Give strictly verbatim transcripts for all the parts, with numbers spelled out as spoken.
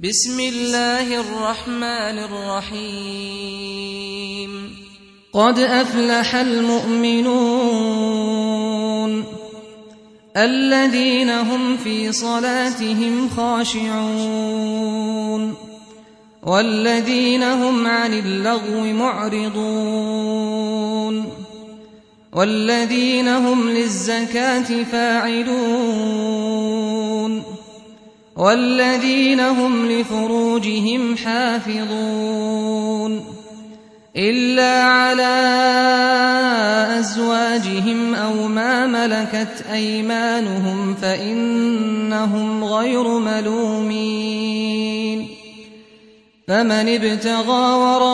بسم الله الرحمن الرحيم قد أفلح المؤمنون الذين هم في صلاتهم خاشعون والذين هم عن اللغو معرضون والذين هم للزكاة فاعلون والذين هم لفروجهم حافظون إلا على أزواجهم أو ما ملكت أيمانهم فإنهم غير ملومين فمن ابتغى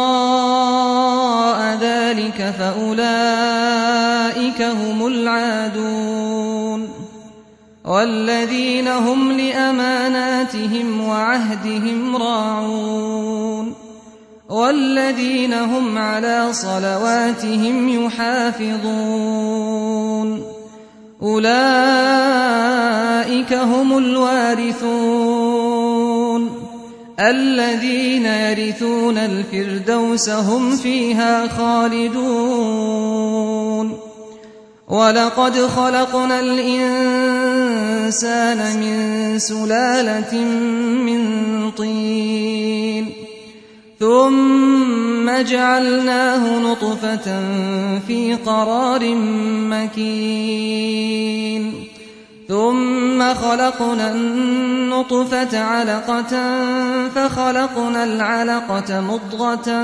وراء ذلك فأولئك هم العادون والذين هم لأماناتهم وعهدهم راعون والذين هم على صلواتهم يحافظون أولئك هم الوارثون الذين يرثون الفردوس هم فيها خالدون ولقد خلقنا الإنسان من سلالة من طين ثم جعلناه نطفة في قرار مكين ثم خلقنا النطفة علقة فخلقنا العلقة مضغة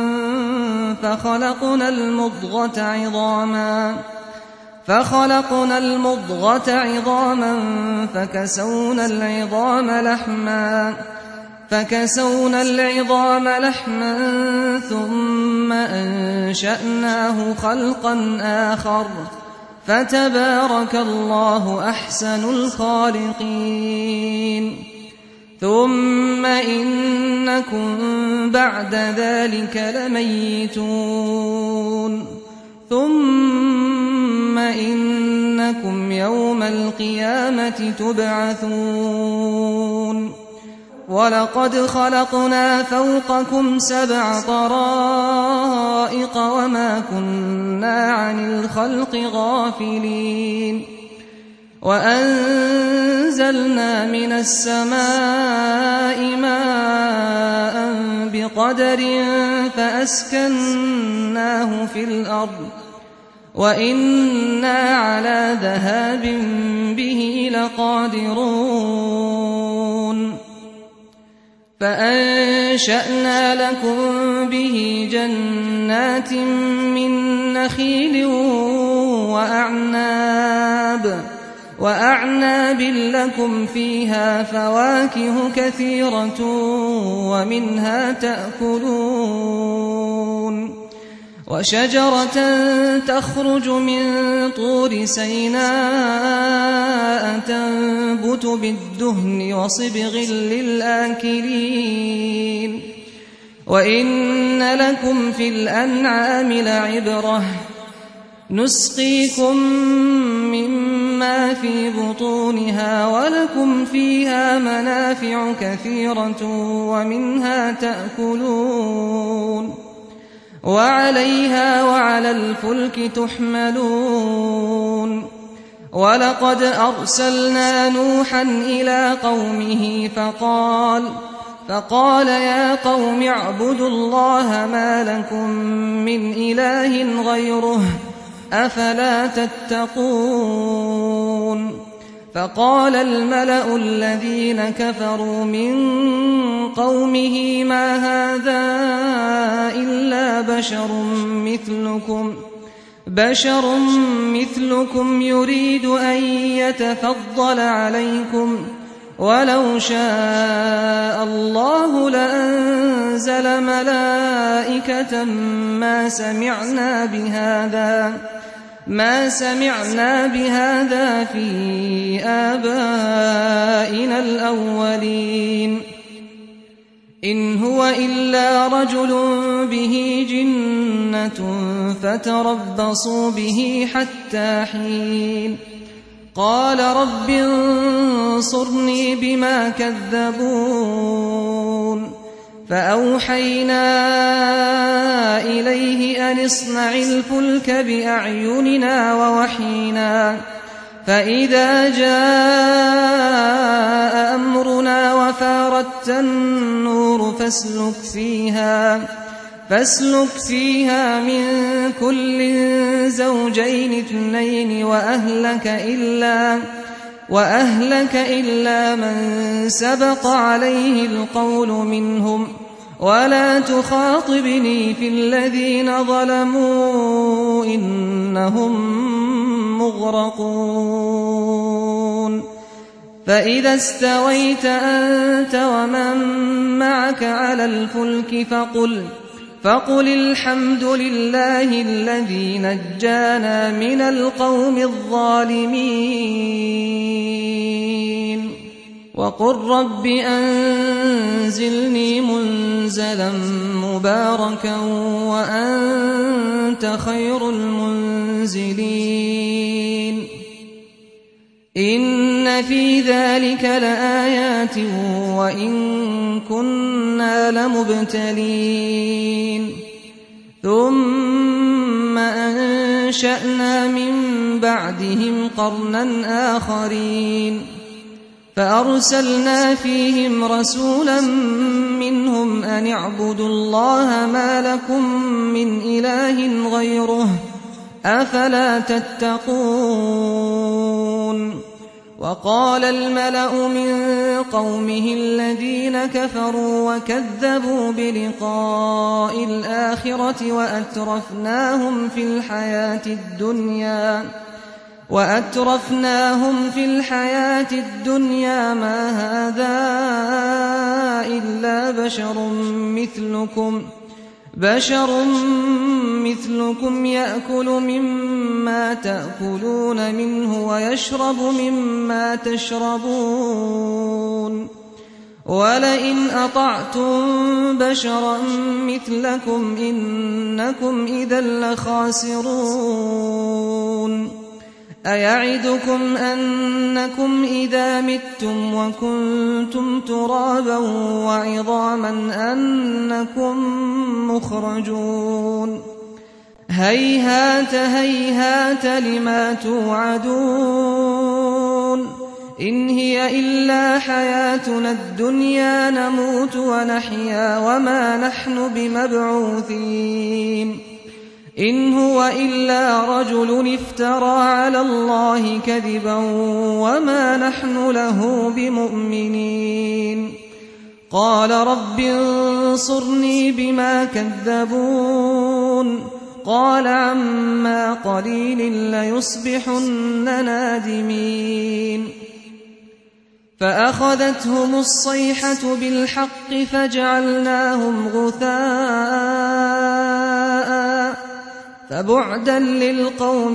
فخلقنا المضغة عظاما فخلقنا المضغة عظاما فكسونا العظام لحما فكسونا العظام لحما ثم أنشأناه خلقا آخر فتبارك الله أحسن الخالقين ثم إنكم بعد ذلك لميتون ثم إنكم يوم القيامة تبعثون ولقد خلقنا فوقكم سبع طرائق وما كنا عن الخلق غافلين وأنزلنا من السماء ماء بقدر فأسكناه في الأرض وإنا على ذهاب به لقادرون فأنشأنا لكم به جنات من نخيل وأعناب وأعناب لكم فيها فواكه كثيرة ومنها تأكلون وشجرة تخرج من طور سيناء تنبت بالدهن وصبغ للآكلين وإن لكم في الأنعام لعبرة نسقيكم مما في بطونها ولكم فيها منافع كثيرة ومنها تأكلون وعليها وعلى الفلك تحملون ولقد أرسلنا نوحا إلى قومه فقال فقال يا قوم اعبدوا الله ما لكم من إله غيره أفلا تتقون فقال الملأ الذين كفروا من قومه ما هذا إلا بشر مثلكم بشر مثلكم يريد أن يتفضل عليكم ولو شاء الله لأنزل ملائكة ما سمعنا بهذا ما سمعنا بهذا في آبائنا الأولين إن هو إلا رجل به جنة فتربصوا به حتى حين قال رب انصرني بما كذبون فأوحينا إليه أن اصنع الفلك بأعيننا ووحينا فإذا جاء أمرنا وفاردت النور فاسلك فيها فاسلك فيها من كل زوجين اثنين وأهلك إلا وأهلك إلا من سبق عليه القول منهم ولا تخاطبني في الذين ظلموا إنهم مغرقون فإذا استويت أنت ومن معك على الفلك فقل فقل الحمد لله الذي نجانا من القوم الظالمين وقل رب أنزلني منزلا مباركا وأنت خير المنزلين إن في ذلك لآيات وإن كنا لمبتلين ثم أنشأنا من بعدهم قرنا آخرين فأرسلنا فيهم رسولا منهم أن اعبدوا الله ما لكم من إله غيره أفلا تتقون وقال الملأ من قومه الذين كفروا وكذبوا بلقاء الآخرة وأترفناهم في الحياة الدنيا وأترفناهم في الحياة الدنيا ما هذا إلا بشر مثلكم بشر مثلكم يأكل مما تأكلون منه ويشرب مما تشربون ولئن أطعتم بشرا مثلكم إنكم إذا لخاسرون أيعدكم أنكم إذا متم وكنتم ترابا وعظاما أنكم مخرجون هيهات هيهات لما توعدون إن هي إلا حياتنا الدنيا نموت ونحيا وما نحن بمبعوثين إن هو إلا رجل افترى على الله كذبا وما نحن له بمؤمنين قال رب انصرني بما كذبون قال عما قليل ليصبحن نادمين فأخذتهم الصيحة بالحق فجعلناهم غثاء فبعدا للقوم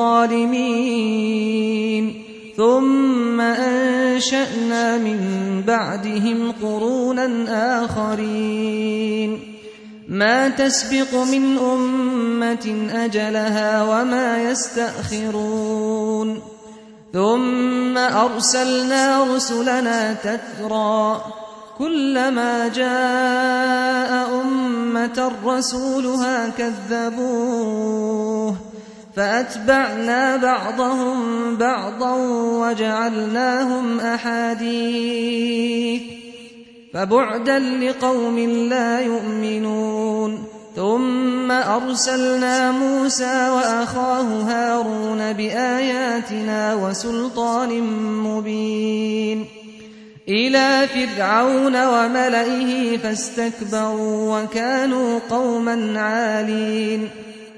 الظالمين ثم أنشأنا من بعدهم قرونا آخرين ما تسبق من أمة أجلها وما يستأخرون ثم أرسلنا رسلنا تترى كلما جاء أمة رسولها كذبوه فأتبعنا بعضهم بعضا وجعلناهم أحاديث فبعدا لقوم لا يؤمنون ثم أرسلنا موسى وأخاه هارون بآياتنا وسلطان مبين إلى فرعون وملئه فاستكبروا وكانوا قوما عالين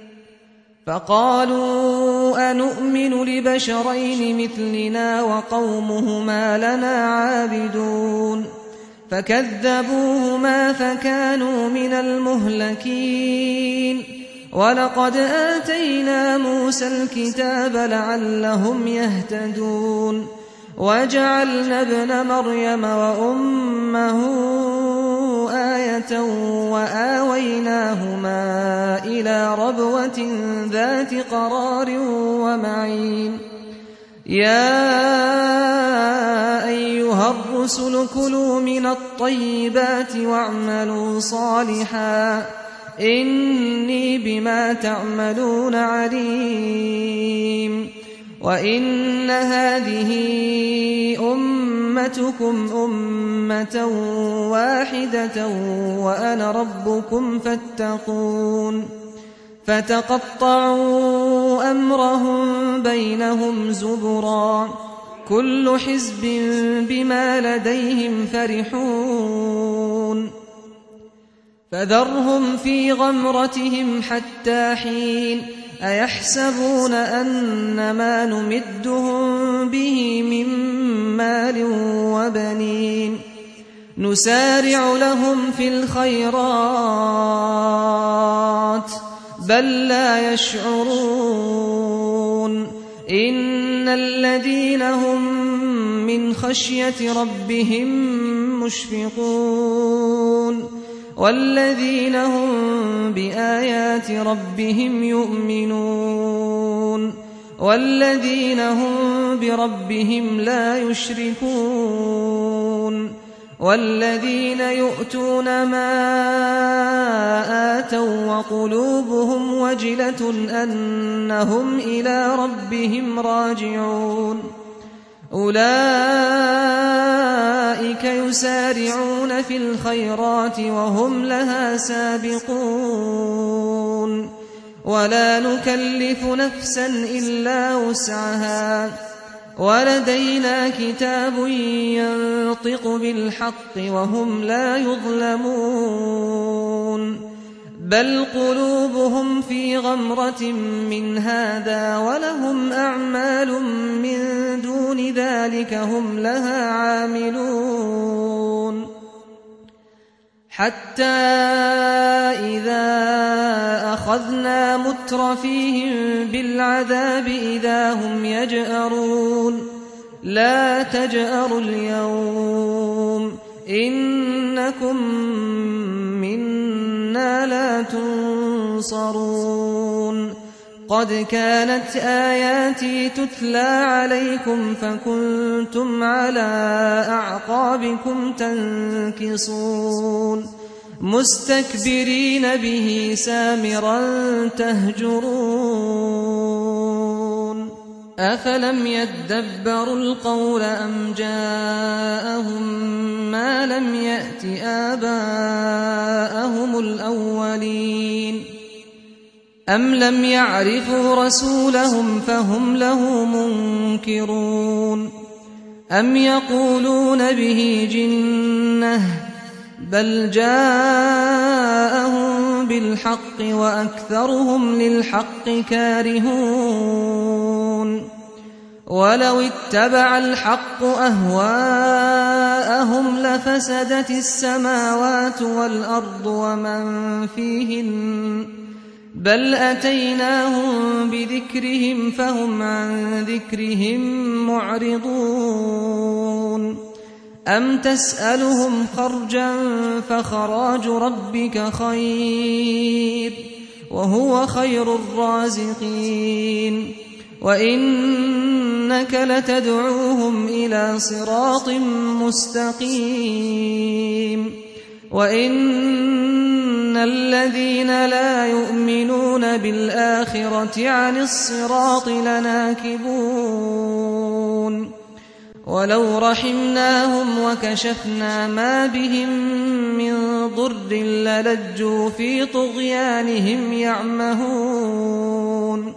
فقالوا أنؤمن لبشرين مثلنا وقومهما لنا عابدون فكذبوهما فكانوا من المهلكين ولقد آتينا موسى الكتاب لعلهم يهتدون وجعلنا ابن مريم وأمه آية وآويناهما إلى ربوة ذات قرار ومعين يا أيها والرسل كلوا من الطيبات واعملوا صالحا إني بما تعملون عليم وإن هذه أمتكم أمة واحدة وأنا ربكم فاتقون فتقطعوا أمرهم بينهم زبرا كل حزب بما لديهم فرحون فذرهم في غمرتهم حتى حين أيحسبون أن ما نمدهم به من مال وبنين نسارع لهم في الخيرات بل لا يشعرون إن الذين هم من خشية ربهم مشفقون والذين هم بآيات ربهم يؤمنون والذين هم بربهم لا يشركون والذين يؤتون ما آتوا وقلوبهم وجلة أنهم إلى ربهم راجعون أولئك يسارعون في الخيرات وهم لها سابقون ولا نكلف نفسا إلا وسعها ولدينا كتاب ينطق بالحق وهم لا يظلمون بل قلوبهم في غمرة من هذا ولهم أعمال من دون ذلك هم لها عاملون حتى إذا أخذنا مترفيهم بالعذاب إذا هم يجأرون لا تجأروا اليوم إنكم منا لا تنصرون قد كانت آياتي تتلى عليكم فكنتم على أعقابكم تنكصون مستكبرين به سامرا تهجرون أفلم يدبروا القول أم جاءهم ما لم يأت آباءهم الأولين أم لم يعرفوا رسولهم فهم له منكرون أم يقولون به جنة بل جاءهم بالحق وأكثرهم للحق كارهون ولو اتبع الحق أهواءهم لفسدت السماوات والأرض ومن فيهن بل أتيناهم بذكرهم فهم عن ذكرهم معرضون أم تسألهم خرجا فخراج ربك خير وهو خير الرازقين وإنك لتدعوهم إلى صراط مستقيم وإن الذين لا يؤمنون بالآخرة عن الصراط لناكبون ولو رحمناهم وكشفنا ما بهم من ضر للجوا في طغيانهم يعمهون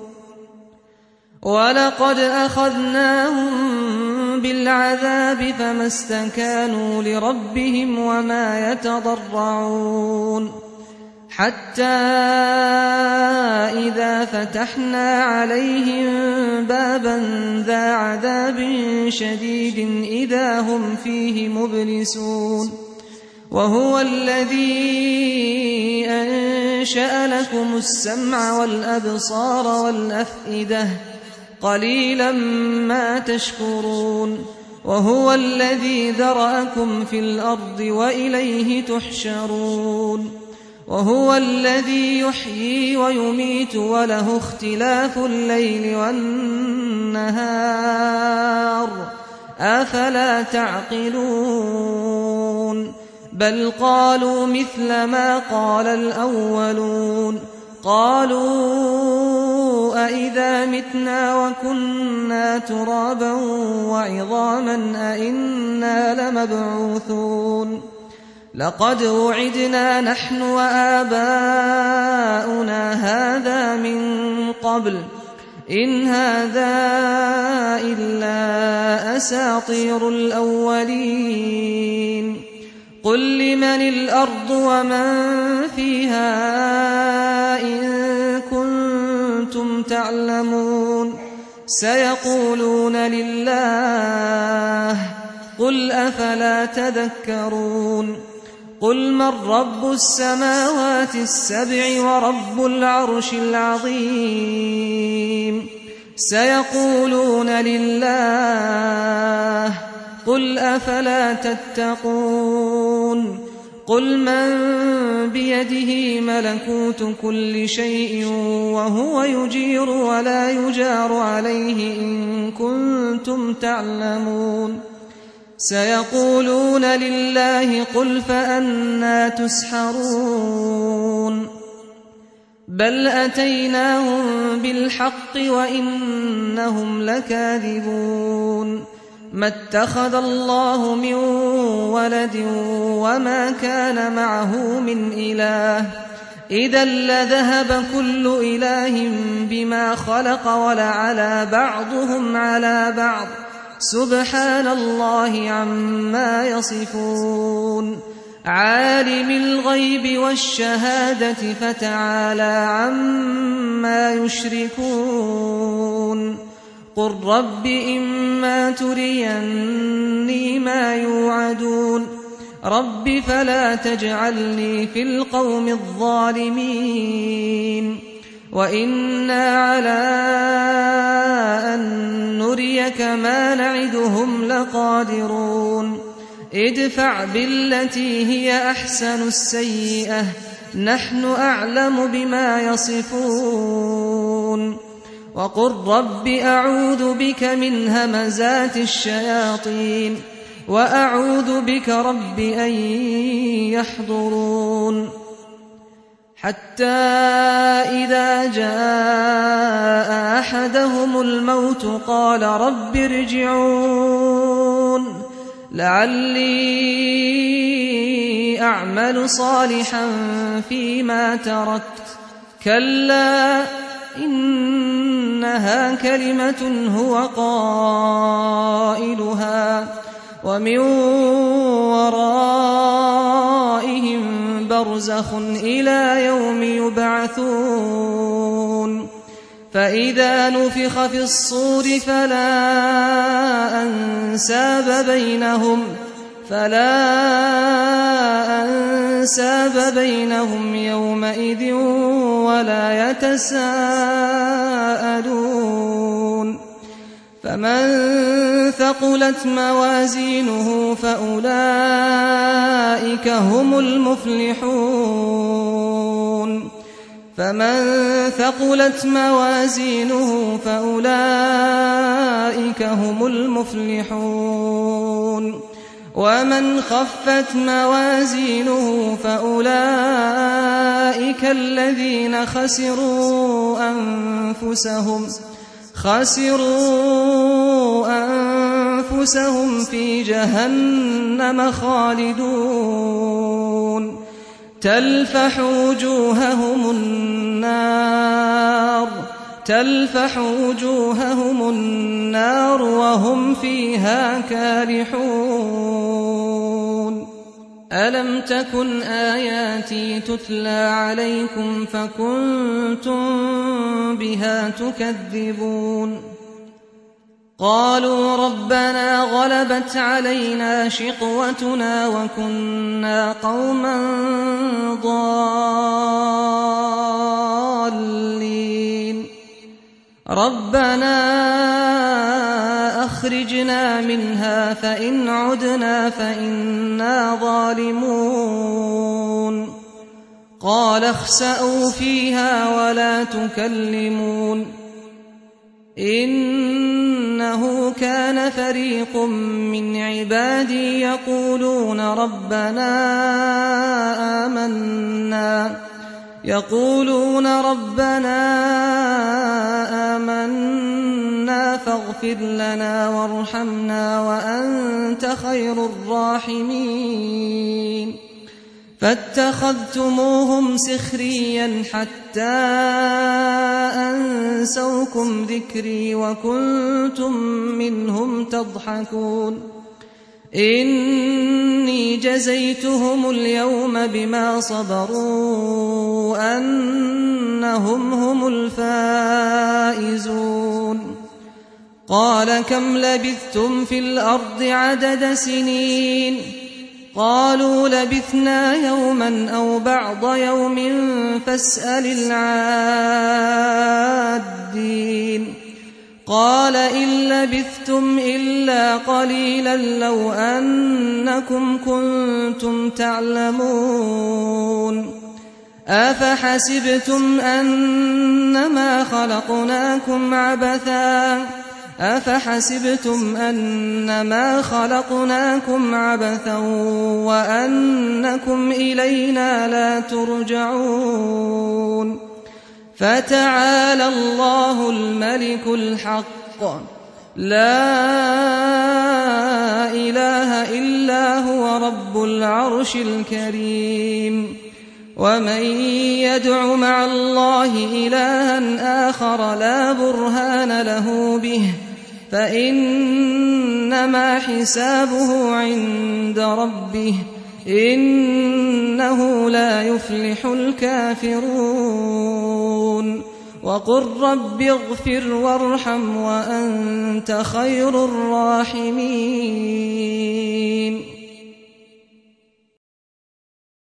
ولقد أخذناهم بالعذاب فما استكانوا لربهم وما يتضرعون حتى إذا فتحنا عليهم بابا ذا عذاب شديد إذا هم فيه مبلسون وهو الذي أنشأ لكم السمع والأبصار والأفئدة قليلا ما تشكرون وهو الذي ذرأكم في الأرض وإليه تحشرون وهو الذي يحيي ويميت وله اختلاف الليل والنهار أفلا تعقلون بل قالوا مثل ما قال الأولون قالوا أئذا متنا وكنا ترابا وعظاما أئنا لمبعوثون لقد وعدنا نحن وآباؤنا هذا من قبل إن هذا إلا أساطير الأولين قل لمن الأرض ومن فيها إن كنتم تعلمون سيقولون لله قل أفلا تذكرون قل من رب السماوات السبع ورب العرش العظيم سيقولون لله قل أفلا تتقون قل من بيده ملكوت كل شيء وهو يجير ولا يجار عليه إن كنتم تعلمون سيقولون لله قل فأنى تسحرون بل أتيناهم بالحق وإنهم لكاذبون ما اتخذ الله من ولد وما كان معه من إله إذا لذهب كل إله بما خلق ولعلى بعضهم على بعض سبحان الله عما يصفون عالم الغيب والشهادة فتعالى عما يشركون قل رب إما تريني ما يوعدون رب فلا تجعلني في القوم الظالمين وإنا على أن نريك ما نعدهم لقادرون ادفع بالتي هي أحسن السيئة نحن أعلم بما يصفون وقل رب أعوذ بك من همزات الشياطين وأعوذ بك رب أن يحضرون حتى إذا جاء أحدهم الموت قال رب ارجعون لعلي أعمل صالحا فيما تركت كلا إنها كلمة هو قائلها ومن ورائهم برزخ إلى يوم يبعثون فإذا نفخ في الصور فلا أنساب بينهم فلا أنساب بينهم يومئذ ولا يتساءلون فمن ثقلت موازينه فأولئك هم المفلحون فمن ثقلت موازينه فأولئك هم المفلحون ومن خفت موازينه فأولئك الذين خسروا أنفسهم خسروا أنفسهم في جهنم خالدون تلفح وجوههم النار تلفح وجوههم النار وهم فيها كالحون ألم تكن آياتي تتلى عليكم فكنتم بها تكذبون قالوا ربنا غلبت علينا شقوتنا وكنا قوما ضالين ربنا أخرجنا منها فإن عدنا فإنا ظالمون قال اخسأوا فيها ولا تكلمون إنه كان فريق من عبادي يقولون ربنا آمنا يقولون ربنا آمنا فاغفر لنا وارحمنا وأنت خير الراحمين فاتخذتموهم سخريا حتى أنسوكم ذكري وكنتم منهم تضحكون إني جزيتهم اليوم بما صبروا أنهم هم الفائزون قال كم لبثتم في الأرض عدد سنين قالوا لبثنا يوما أو بعض يوم فاسأل العادين قال إن لبثتم إلا قليلا لو أنكم كنتم تعلمون أفحسبتم أنما خلقناكم عبثا أفحسبتم أنما خلقناكم عبثا وأنكم إلينا لا ترجعون فتعالى الله الملك الحق لا إله إلا هو رب العرش الكريم ومن يدع مع الله إلها آخر لا برهان له به فإنما حسابه عند ربه إنه لا يفلح الكافرون وقل رب اغفر وارحم وأنت خير الراحمين